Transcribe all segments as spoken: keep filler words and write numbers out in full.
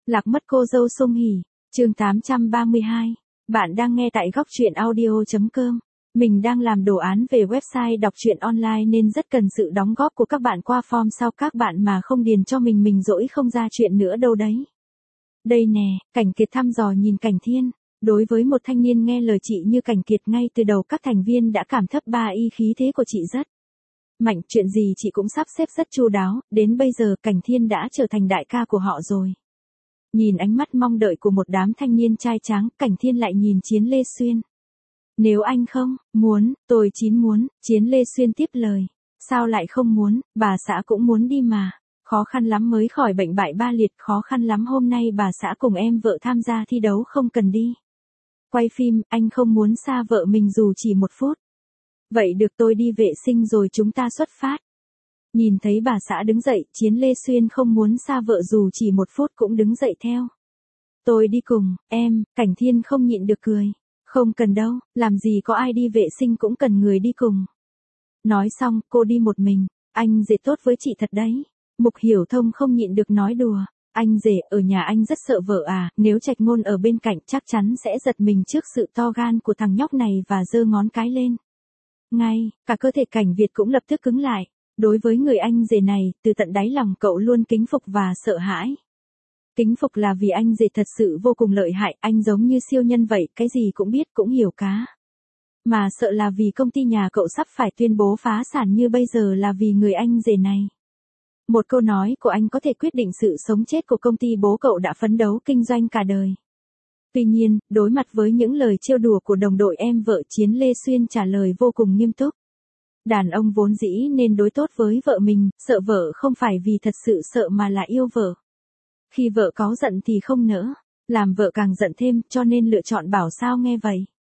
Lạc mất cô dâu Song Hỷ, chương tám trăm ba mươi hai. Bạn đang nghe tại góc truyện audio chấm com. Mình đang làm đồ án về website đọc truyện online nên rất cần sự đóng góp của các bạn qua form sau các bạn mà không điền cho mình mình dỗi không ra chuyện nữa đâu đấy. Đây nè, Cảnh Kiệt thăm dò nhìn Cảnh Thiên. Đối với một thanh niên nghe lời chị như Cảnh Kiệt ngay từ đầu các thành viên đã cảm thấp ba y khí thế của chị rất mạnh, chuyện gì chị cũng sắp xếp rất chu đáo, đến bây giờ Cảnh Thiên đã trở thành đại ca của họ rồi. Nhìn ánh mắt mong đợi của một đám thanh niên trai tráng, Cảnh Thiên lại nhìn Chiến Lê Xuyên. Nếu anh không muốn, tôi chín muốn, Chiến Lê Xuyên tiếp lời. Sao lại không muốn, bà xã cũng muốn đi mà. Khó khăn lắm mới khỏi bệnh bại ba liệt, khó khăn lắm hôm nay bà xã cùng em vợ tham gia thi đấu không cần đi. Quay phim, anh không muốn xa vợ mình dù chỉ một phút. Vậy được, tôi đi vệ sinh rồi chúng ta xuất phát. Nhìn thấy bà xã đứng dậy, Chiến Lê Xuyên không muốn xa vợ dù chỉ một phút cũng đứng dậy theo. Tôi đi cùng, em, Cảnh Thiên không nhịn được cười. Không cần đâu, làm gì có ai đi vệ sinh cũng cần người đi cùng. Nói xong, cô đi một mình, anh rể tốt với chị thật đấy. Mục Hiểu Thông không nhịn được nói đùa. Anh rể ở nhà anh rất sợ vợ à, nếu Trạch Ngôn ở bên cạnh chắc chắn sẽ giật mình trước sự to gan của thằng nhóc này và giơ ngón cái lên. Ngay, cả cơ thể Cảnh Việt cũng lập tức cứng lại. Đối với người anh rể này, từ tận đáy lòng cậu luôn kính phục và sợ hãi. Kính phục là vì anh rể thật sự vô cùng lợi hại, anh giống như siêu nhân vậy, cái gì cũng biết cũng hiểu cá. Mà sợ là vì công ty nhà cậu sắp phải tuyên bố phá sản như bây giờ là vì người anh rể này. Một câu nói của anh có thể quyết định sự sống chết của công ty bố cậu đã phấn đấu kinh doanh cả đời. Tuy nhiên, đối mặt với những lời trêu đùa của đồng đội em vợ, Chiến Lê Xuyên trả lời vô cùng nghiêm túc. Đàn ông vốn dĩ nên đối tốt với vợ mình, sợ vợ không phải vì thật sự sợ mà là yêu vợ. Khi vợ cáu giận thì không nỡ, làm vợ càng giận thêm, cho nên lựa chọn bảo sao nghe vậy.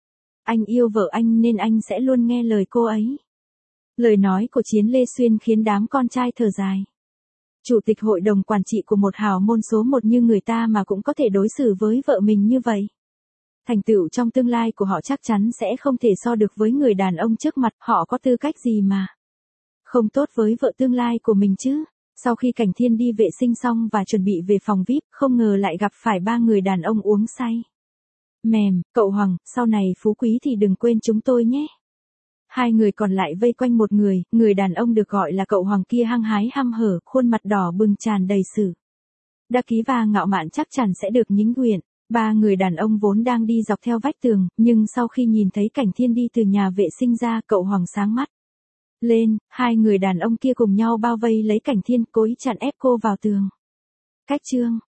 Anh yêu vợ anh nên anh sẽ luôn nghe lời cô ấy. Lời nói của Chiến Lê Xuyên khiến đám con trai thở dài. Chủ tịch hội đồng quản trị của một hào môn số một như người ta mà cũng có thể đối xử với vợ mình như vậy. Thành tựu trong tương lai của họ chắc chắn sẽ không thể so được với người đàn ông trước mặt, họ có tư cách gì mà không tốt với vợ tương lai của mình chứ. Sau khi Cảnh Thiên đi vệ sinh xong và chuẩn bị về phòng vi ai pi, không ngờ lại gặp phải ba người đàn ông uống say. Mềm, cậu Hoàng, sau này phú quý thì đừng quên chúng tôi nhé. Hai người còn lại vây quanh một người, người đàn ông được gọi là cậu Hoàng kia hăng hái hăm hở, khuôn mặt đỏ bừng tràn đầy sự đắc ý và ngạo mạn chắc chắn sẽ được nhính nguyện. Ba người đàn ông vốn đang đi dọc theo vách tường, nhưng sau khi nhìn thấy Cảnh Thiên đi từ nhà vệ sinh ra, cậu Hoàng sáng mắt lên, hai người đàn ông kia cùng nhau bao vây lấy Cảnh Thiên, cố ý chặn ép cô vào tường. Cách chương